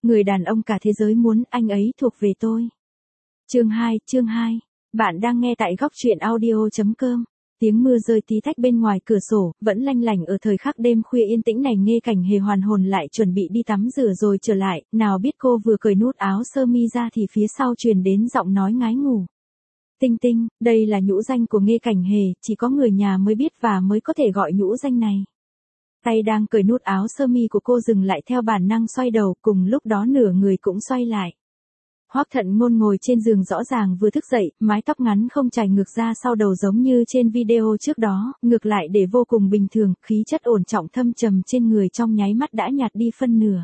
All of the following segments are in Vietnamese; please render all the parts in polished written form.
Người đàn ông cả thế giới muốn, anh ấy thuộc về tôi. Chương 2. Bạn đang nghe tại góc truyện audio.com. Tiếng mưa rơi tí tách bên ngoài cửa sổ, vẫn lanh lảnh ở thời khắc đêm khuya yên tĩnh này. Nghe Cảnh Hề hoàn hồn lại chuẩn bị đi tắm rửa rồi trở lại, nào biết cô vừa cởi nút áo sơ mi ra thì phía sau truyền đến giọng nói ngái ngủ. Tinh Tinh, đây là nhũ danh của Nghe Cảnh Hề, chỉ có người nhà mới biết và mới có thể gọi nhũ danh này. Tay đang cởi nút áo sơ mi của cô dừng lại, theo bản năng xoay đầu, cùng lúc đó nửa người cũng xoay lại. Hoắc Thận Ngôn ngồi trên giường rõ ràng vừa thức dậy, mái tóc ngắn không chải ngược ra sau đầu giống như trên video trước đó, ngược lại để vô cùng bình thường, khí chất ổn trọng thâm trầm trên người trong nháy mắt đã nhạt đi phân nửa.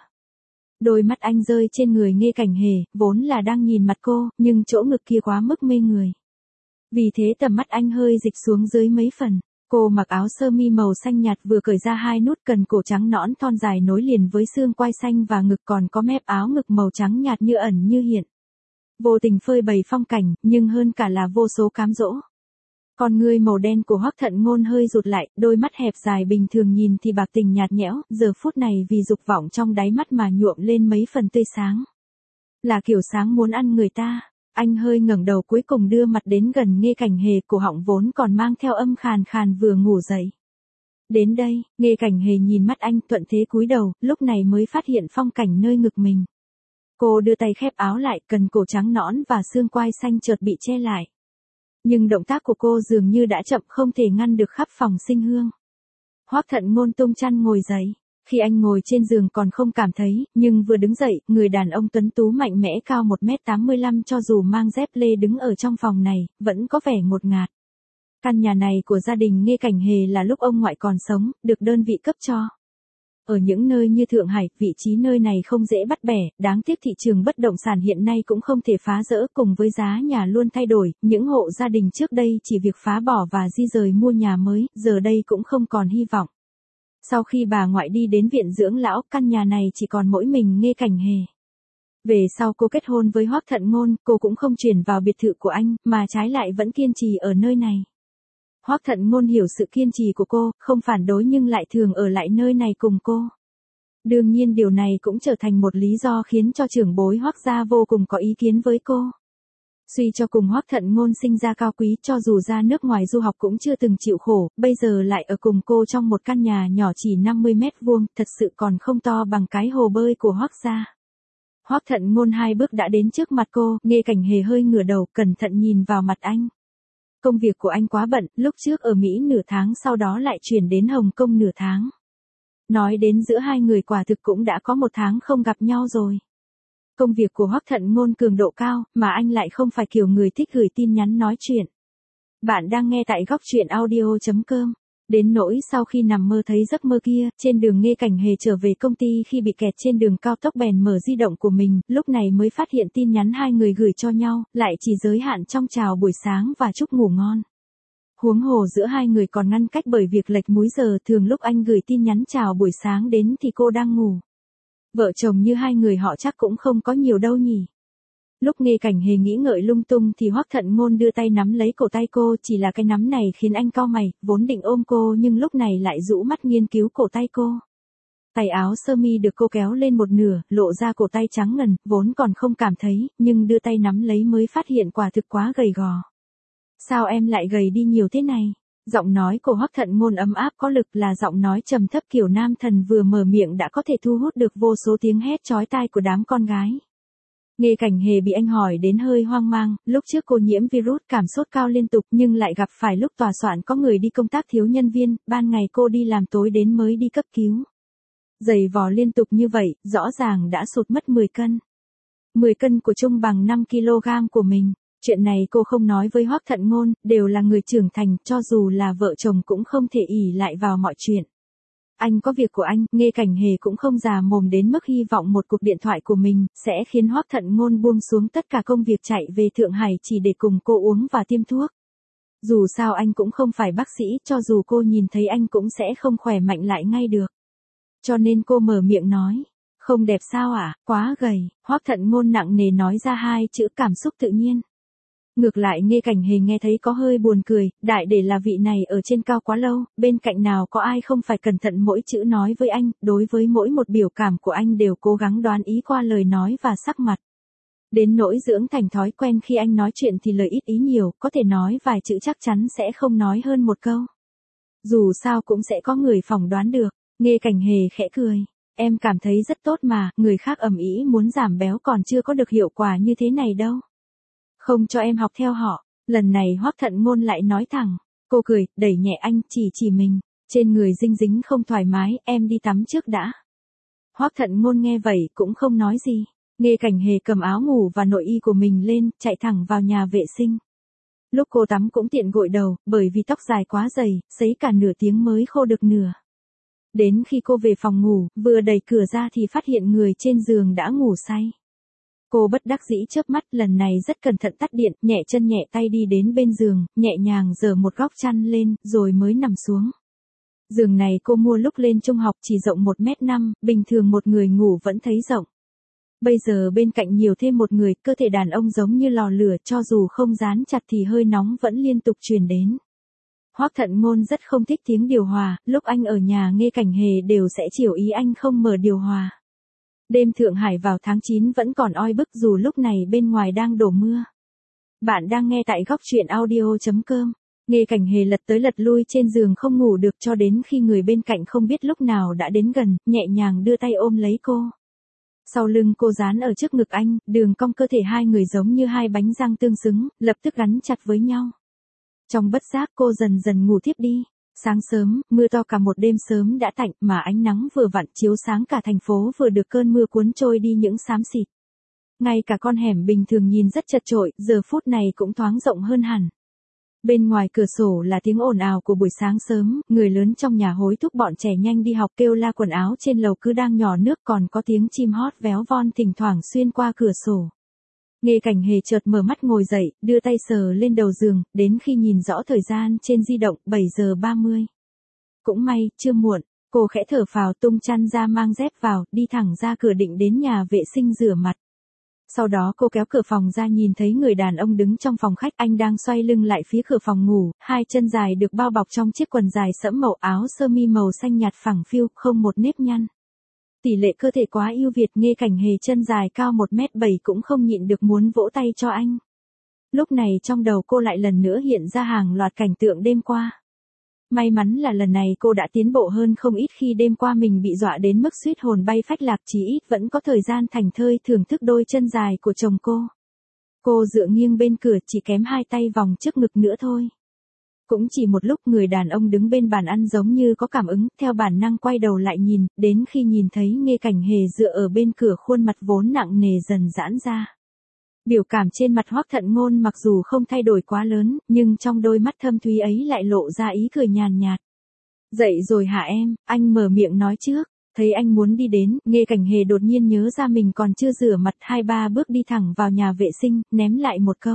Đôi mắt anh rơi trên người Nghe Cảnh Hề, vốn là đang nhìn mặt cô, nhưng chỗ ngực kia quá mức mê người. Vì thế tầm mắt anh hơi dịch xuống dưới mấy phần. Cô mặc áo sơ mi màu xanh nhạt vừa cởi ra hai nút cần cổ trắng nõn thon dài nối liền với xương quai xanh và ngực, còn có mép áo ngực màu trắng nhạt như ẩn như hiện. Vô tình phơi bày phong cảnh, nhưng hơn cả là vô số cám dỗ. Con ngươi màu đen của Hoắc Thận Ngôn hơi rụt lại, đôi mắt hẹp dài bình thường nhìn thì bạc tình nhạt nhẽo, giờ phút này vì dục vọng trong đáy mắt mà nhuộm lên mấy phần tươi sáng. Là kiểu sáng muốn ăn người ta. Anh hơi ngẩng đầu cuối cùng đưa mặt đến gần Nghe Cảnh Hề, cổ họng vốn còn mang theo âm khàn khàn vừa ngủ dậy. Đến đây, Nghe Cảnh Hề nhìn mắt anh thuận thế cúi đầu, lúc này mới phát hiện phong cảnh nơi ngực mình. Cô đưa tay khép áo lại, cần cổ trắng nõn và xương quai xanh chợt bị che lại. Nhưng động tác của cô dường như đã chậm, không thể ngăn được khắp phòng sinh hương. Hoắc Thận Ngôn tung chăn ngồi dậy. Khi anh ngồi trên giường còn không cảm thấy, nhưng vừa đứng dậy, người đàn ông tuấn tú mạnh mẽ cao 1m85 cho dù mang dép lê đứng ở trong phòng này, vẫn có vẻ ngột ngạt. Căn nhà này của gia đình Nghe Cảnh Hề là lúc ông ngoại còn sống, được đơn vị cấp cho. Ở những nơi như Thượng Hải, vị trí nơi này không dễ bắt bẻ, đáng tiếc thị trường bất động sản hiện nay cũng không thể phá rỡ, cùng với giá nhà luôn thay đổi, những hộ gia đình trước đây chỉ việc phá bỏ và di rời mua nhà mới, giờ đây cũng không còn hy vọng. Sau khi bà ngoại đi đến viện dưỡng lão, căn nhà này chỉ còn mỗi mình Nghe Cảnh Hề. Về sau cô kết hôn với Hoắc Thận Ngôn, cô cũng không chuyển vào biệt thự của anh, mà trái lại vẫn kiên trì ở nơi này. Hoắc Thận Ngôn hiểu sự kiên trì của cô, không phản đối nhưng lại thường ở lại nơi này cùng cô. Đương nhiên điều này cũng trở thành một lý do khiến cho trưởng bối Hoắc gia vô cùng có ý kiến với cô. Suy cho cùng Hoắc Thận Ngôn sinh ra cao quý, cho dù ra nước ngoài du học cũng chưa từng chịu khổ, bây giờ lại ở cùng cô trong một căn nhà nhỏ chỉ 50 mét vuông, thật sự còn không to bằng cái hồ bơi của Hoắc gia. Hoắc Thận Ngôn hai bước đã đến trước mặt cô, Nghe Cảnh Hề hơi ngửa đầu, cẩn thận nhìn vào mặt anh. Công việc của anh quá bận, lúc trước ở Mỹ nửa tháng sau đó lại chuyển đến Hồng Kông nửa tháng. Nói đến giữa hai người quả thực cũng đã có 1 tháng không gặp nhau rồi. Công việc của Hoắc Thận Ngôn cường độ cao, mà anh lại không phải kiểu người thích gửi tin nhắn nói chuyện. Bạn đang nghe tại góc truyện audio.com. Đến nỗi sau khi nằm mơ thấy giấc mơ kia, trên đường Nghe Cảnh Hề trở về công ty khi bị kẹt trên đường cao tốc bèn mở di động của mình, lúc này mới phát hiện tin nhắn hai người gửi cho nhau, lại chỉ giới hạn trong chào buổi sáng và chúc ngủ ngon. Huống hồ giữa hai người còn ngăn cách bởi việc lệch múi giờ, thường lúc anh gửi tin nhắn chào buổi sáng đến thì cô đang ngủ. Vợ chồng như hai người họ chắc cũng không có nhiều đâu nhỉ. Lúc Nghe Cảnh Hề nghĩ ngợi lung tung thì Hoắc Thận Ngôn đưa tay nắm lấy cổ tay cô, chỉ là cái nắm này khiến anh cau mày, vốn định ôm cô nhưng lúc này lại rũ mắt nghiên cứu cổ tay cô. Tay áo sơ mi được cô kéo lên một nửa, lộ ra cổ tay trắng ngần, vốn còn không cảm thấy, nhưng đưa tay nắm lấy mới phát hiện quả thực quá gầy gò. Sao em lại gầy đi nhiều thế này? Giọng nói của Hoắc Thận Ngôn ấm áp có lực, là giọng nói trầm thấp kiểu nam thần vừa mở miệng đã có thể thu hút được vô số tiếng hét chói tai của đám con gái. Nghe Cảnh Hề bị anh hỏi đến hơi hoang mang, lúc trước cô nhiễm virus cảm sốt cao liên tục nhưng lại gặp phải lúc tòa soạn có người đi công tác thiếu nhân viên, ban ngày cô đi làm tối đến mới đi cấp cứu. Giày vò liên tục như vậy, rõ ràng đã sụt mất 10 cân. 10 cân của Trung bằng 5 kg của mình. Chuyện này cô không nói với Hoắc Thận Ngôn, đều là người trưởng thành, cho dù là vợ chồng cũng không thể ỷ lại vào mọi chuyện. Anh có việc của anh, Nghe Cảnh Hề cũng không già mồm đến mức hy vọng một cuộc điện thoại của mình sẽ khiến Hoắc Thận Ngôn buông xuống tất cả công việc chạy về Thượng Hải chỉ để cùng cô uống và tiêm thuốc. Dù sao anh cũng không phải bác sĩ, cho dù cô nhìn thấy anh cũng sẽ không khỏe mạnh lại ngay được. Cho nên cô mở miệng nói, không đẹp sao ạ, quá gầy. Hoắc Thận Ngôn nặng nề nói ra hai chữ, cảm xúc tự nhiên. Ngược lại Nghê Cảnh Hề nghe thấy có hơi buồn cười, đại để là vị này ở trên cao quá lâu, bên cạnh nào có ai không phải cẩn thận mỗi chữ nói với anh, đối với mỗi một biểu cảm của anh đều cố gắng đoán ý qua lời nói và sắc mặt. Đến nỗi dưỡng thành thói quen khi anh nói chuyện thì lời ít ý nhiều, có thể nói vài chữ chắc chắn sẽ không nói hơn một câu. Dù sao cũng sẽ có người phỏng đoán được, Nghê Cảnh Hề khẽ cười. Em cảm thấy rất tốt mà, người khác ầm ĩ muốn giảm béo còn chưa có được hiệu quả như thế này đâu. Không cho em học theo họ, lần này Hoắc Thận Ngôn lại nói thẳng. Cô cười, đẩy nhẹ anh, chỉ mình, trên người dinh dính không thoải mái, em đi tắm trước đã. Hoắc Thận Ngôn nghe vậy cũng không nói gì. Nghê Cảnh Hề cầm áo ngủ và nội y của mình lên, chạy thẳng vào nhà vệ sinh. Lúc cô tắm cũng tiện gội đầu, bởi vì tóc dài quá dày, sấy cả nửa tiếng mới khô được nửa. Đến khi cô về phòng ngủ, vừa đẩy cửa ra thì phát hiện người trên giường đã ngủ say. Cô bất đắc dĩ chớp mắt, lần này rất cẩn thận tắt điện, nhẹ chân nhẹ tay đi đến bên giường, nhẹ nhàng giở một góc chăn lên, rồi mới nằm xuống. Giường này cô mua lúc lên trung học chỉ rộng 1m5, bình thường một người ngủ vẫn thấy rộng. Bây giờ bên cạnh nhiều thêm một người, cơ thể đàn ông giống như lò lửa, cho dù không dán chặt thì hơi nóng vẫn liên tục truyền đến. Hoắc Thận Ngôn rất không thích tiếng điều hòa, lúc anh ở nhà Nghê Cảnh Hề đều sẽ chiều ý anh không mở điều hòa. Đêm Thượng Hải vào tháng 9 vẫn còn oi bức dù lúc này bên ngoài đang đổ mưa. Bạn đang nghe tại góc truyện audio.com. Nghê Cảnh Hề lật tới lật lui trên giường không ngủ được cho đến khi người bên cạnh không biết lúc nào đã đến gần, nhẹ nhàng đưa tay ôm lấy cô. Sau lưng cô dán ở trước ngực anh, đường cong cơ thể hai người giống như hai bánh răng tương xứng, lập tức gắn chặt với nhau. Trong bất giác cô dần dần ngủ thiếp đi. Sáng sớm, mưa to cả một đêm sớm đã tạnh mà ánh nắng vừa vặn chiếu sáng cả thành phố vừa được cơn mưa cuốn trôi đi những xám xịt. Ngay cả con hẻm bình thường nhìn rất chật chội, giờ phút này cũng thoáng rộng hơn hẳn. Bên ngoài cửa sổ là tiếng ồn ào của buổi sáng sớm, người lớn trong nhà hối thúc bọn trẻ nhanh đi học kêu la quần áo trên lầu cứ đang nhỏ nước còn có tiếng chim hót véo von thỉnh thoảng xuyên qua cửa sổ. Nghê Cảnh Hề chợt mở mắt ngồi dậy, đưa tay sờ lên đầu giường, đến khi nhìn rõ thời gian trên di động, 7 giờ 30. Cũng may, chưa muộn, cô khẽ thở phào tung chăn ra mang dép vào, đi thẳng ra cửa định đến nhà vệ sinh rửa mặt. Sau đó cô kéo cửa phòng ra nhìn thấy người đàn ông đứng trong phòng khách, anh đang xoay lưng lại phía cửa phòng ngủ, hai chân dài được bao bọc trong chiếc quần dài sẫm màu, áo sơ mi màu xanh nhạt phẳng phiu, không một nếp nhăn. Tỷ lệ cơ thể quá ưu việt, Nghê Cảnh Hề chân dài cao 1m7 cũng không nhịn được muốn vỗ tay cho anh. Lúc này trong đầu cô lại lần nữa hiện ra hàng loạt cảnh tượng đêm qua. May mắn là lần này cô đã tiến bộ hơn không ít khi đêm qua mình bị dọa đến mức suýt hồn bay phách lạc, chí ít vẫn có thời gian thảnh thơi thưởng thức đôi chân dài của chồng cô. Cô dựa nghiêng bên cửa chỉ kém hai tay vòng trước ngực nữa thôi. Cũng chỉ một lúc người đàn ông đứng bên bàn ăn giống như có cảm ứng, theo bản năng quay đầu lại nhìn, đến khi nhìn thấy Nghê Cảnh Hề dựa ở bên cửa khuôn mặt vốn nặng nề dần giãn ra. Biểu cảm trên mặt Hoắc Thận Ngôn mặc dù không thay đổi quá lớn, nhưng trong đôi mắt thâm thúy ấy lại lộ ra ý cười nhàn nhạt. Dậy rồi hả em, anh mở miệng nói trước. Thấy anh muốn đi đến, Nghê Cảnh Hề đột nhiên nhớ ra mình còn chưa rửa mặt, 2-3 bước đi thẳng vào nhà vệ sinh, ném lại một câu.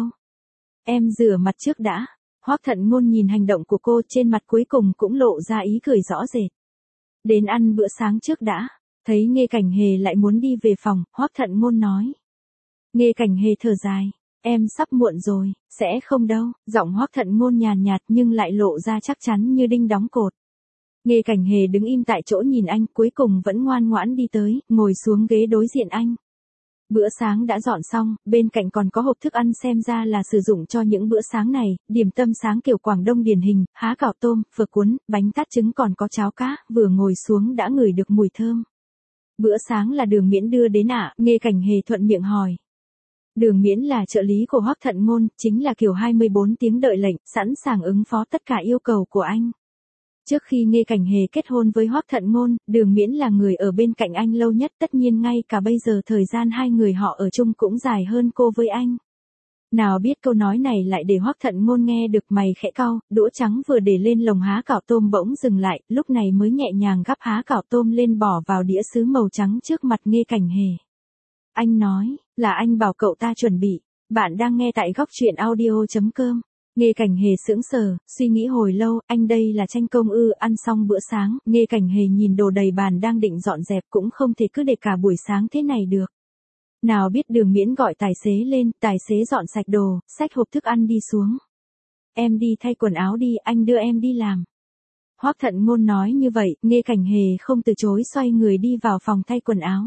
Em rửa mặt trước đã. Hoắc Thận Ngôn nhìn hành động của cô, trên mặt cuối cùng cũng lộ ra ý cười rõ rệt. Đến ăn bữa sáng trước đã. Thấy Nghê Cảnh Hề lại muốn đi về phòng, Hoắc Thận Ngôn nói. Nghê Cảnh Hề thở dài. Em sắp muộn rồi, sẽ không đâu. Giọng Hoắc Thận Ngôn nhàn nhạt nhưng lại lộ ra chắc chắn như đinh đóng cột. Nghê Cảnh Hề đứng im tại chỗ nhìn anh, cuối cùng vẫn ngoan ngoãn đi tới, ngồi xuống ghế đối diện anh. Bữa sáng đã dọn xong, bên cạnh còn có hộp thức ăn xem ra là sử dụng cho những bữa sáng này, điểm tâm sáng kiểu Quảng Đông điển hình, há cảo tôm, phở cuốn, bánh tát trứng còn có cháo cá, vừa ngồi xuống đã ngửi được mùi thơm. Bữa sáng là Đường Miễn đưa đến ạ, Nghê Cảnh Hề thuận miệng hỏi. Đường Miễn là trợ lý của Hoắc Thận Ngôn, chính là kiểu 24 tiếng đợi lệnh, sẵn sàng ứng phó tất cả yêu cầu của anh. Trước khi Nghê Cảnh Hề kết hôn với Hoắc Thận Ngôn, Đường Miễn là người ở bên cạnh anh lâu nhất, tất nhiên ngay cả bây giờ thời gian hai người họ ở chung cũng dài hơn cô với anh. Nào biết câu nói này lại để Hoắc Thận Ngôn nghe được, mày khẽ cau, đũa trắng vừa để lên lồng há cảo tôm bỗng dừng lại, lúc này mới nhẹ nhàng gắp há cảo tôm lên bỏ vào đĩa sứ màu trắng trước mặt Nghê Cảnh Hề. Anh nói, là anh bảo cậu ta chuẩn bị. Bạn đang nghe tại góc truyện audio.com. Nghê Cảnh Hề sững sờ, suy nghĩ hồi lâu, anh đây là tranh công ư? Ăn xong bữa sáng, Nghê Cảnh Hề nhìn đồ đầy bàn đang định dọn dẹp, cũng không thể cứ để cả buổi sáng thế này được. Nào biết Đường Miễn gọi tài xế lên, tài xế dọn sạch đồ, xách hộp thức ăn đi xuống. Em đi thay quần áo đi, anh đưa em đi làm. Hoắc Thận Ngôn nói như vậy, Nghê Cảnh Hề không từ chối xoay người đi vào phòng thay quần áo.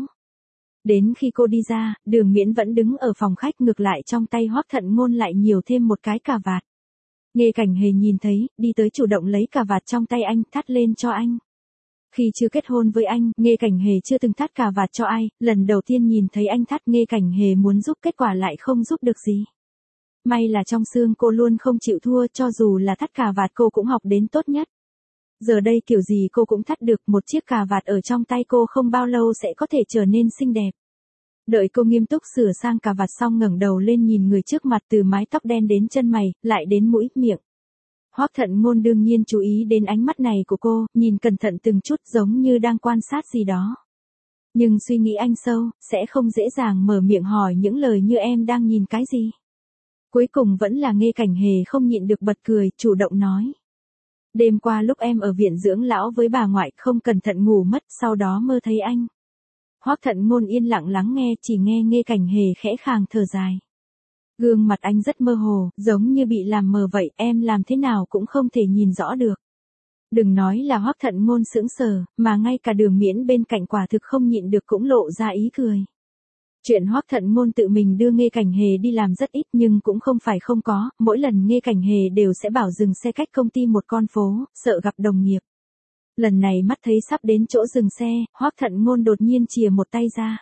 Đến khi cô đi ra, Đường Miễn vẫn đứng ở phòng khách, ngược lại trong tay Hoắc Thận Ngôn lại nhiều thêm một cái cà vạt. Nghê Cảnh Hề nhìn thấy, đi tới chủ động lấy cà vạt trong tay anh, thắt lên cho anh. Khi chưa kết hôn với anh, Nghê Cảnh Hề chưa từng thắt cà vạt cho ai, lần đầu tiên nhìn thấy anh thắt, Nghê Cảnh Hề muốn giúp, kết quả lại không giúp được gì. May là trong xương cô luôn không chịu thua, cho dù là thắt cà vạt cô cũng học đến tốt nhất. Giờ đây kiểu gì cô cũng thắt được, một chiếc cà vạt ở trong tay cô không bao lâu sẽ có thể trở nên xinh đẹp. Đợi cô nghiêm túc sửa sang cà vạt xong, ngẩng đầu lên nhìn người trước mặt, từ mái tóc đen đến chân mày, lại đến mũi, miệng. Hoắc Thận Ngôn đương nhiên chú ý đến ánh mắt này của cô, nhìn cẩn thận từng chút giống như đang quan sát gì đó. Nhưng suy nghĩ anh sâu, sẽ không dễ dàng mở miệng hỏi những lời như em đang nhìn cái gì. Cuối cùng vẫn là Nghê Cảnh Hề không nhịn được bật cười, chủ động nói. Đêm qua lúc em ở viện dưỡng lão với bà ngoại, không cẩn thận ngủ mất, sau đó mơ thấy anh. Hoắc Thận Ngôn yên lặng lắng nghe, chỉ nghe Nghê Cảnh Hề khẽ khàng thở dài. Gương mặt anh rất mơ hồ, giống như bị làm mờ vậy, em làm thế nào cũng không thể nhìn rõ được. Đừng nói là Hoắc Thận Ngôn sững sờ, mà ngay cả Đường Miễn bên cạnh quả thực không nhịn được cũng lộ ra ý cười. Chuyện Hoắc Thận Ngôn tự mình đưa Nghê Cảnh Hề đi làm rất ít, nhưng cũng không phải không có, mỗi lần Nghê Cảnh Hề đều sẽ bảo dừng xe cách công ty một con phố, sợ gặp đồng nghiệp. Lần này mắt thấy sắp đến chỗ dừng xe, Hoắc Thận Ngôn đột nhiên chìa một tay ra.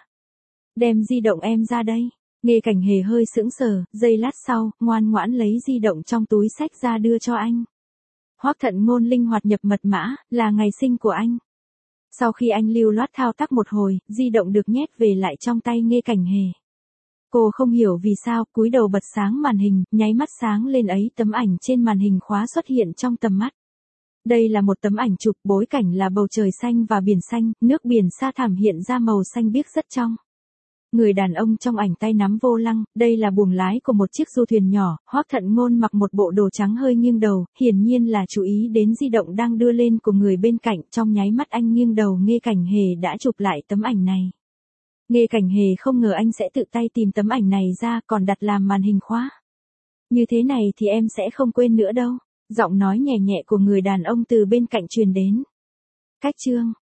Đem di động em ra đây. Nghê Cảnh Hề hơi sững sờ, giây lát sau, ngoan ngoãn lấy di động trong túi xách ra đưa cho anh. Hoắc Thận Ngôn linh hoạt nhập mật mã, là ngày sinh của anh. Sau khi anh lưu loát thao tác một hồi, di động được nhét về lại trong tay Nghê Cảnh Hề. Cô không hiểu vì sao, cúi đầu bật sáng màn hình, nháy mắt sáng lên ấy, tấm ảnh trên màn hình khóa xuất hiện trong tầm mắt. Đây là một tấm ảnh chụp, bối cảnh là bầu trời xanh và biển xanh, nước biển xa thẳm hiện ra màu xanh biếc rất trong. Người đàn ông trong ảnh tay nắm vô lăng, đây là buồng lái của một chiếc du thuyền nhỏ, Hoắc Thận Ngôn mặc một bộ đồ trắng hơi nghiêng đầu, hiển nhiên là chú ý đến di động đang đưa lên của người bên cạnh, trong nháy mắt anh nghiêng đầu, Nghê Cảnh Hề đã chụp lại tấm ảnh này. Nghê Cảnh Hề không ngờ anh sẽ tự tay tìm tấm ảnh này ra, còn đặt làm màn hình khóa. Như thế này thì em sẽ không quên nữa đâu. Giọng nói nhẹ nhẹ của người đàn ông từ bên cạnh truyền đến. Cách chương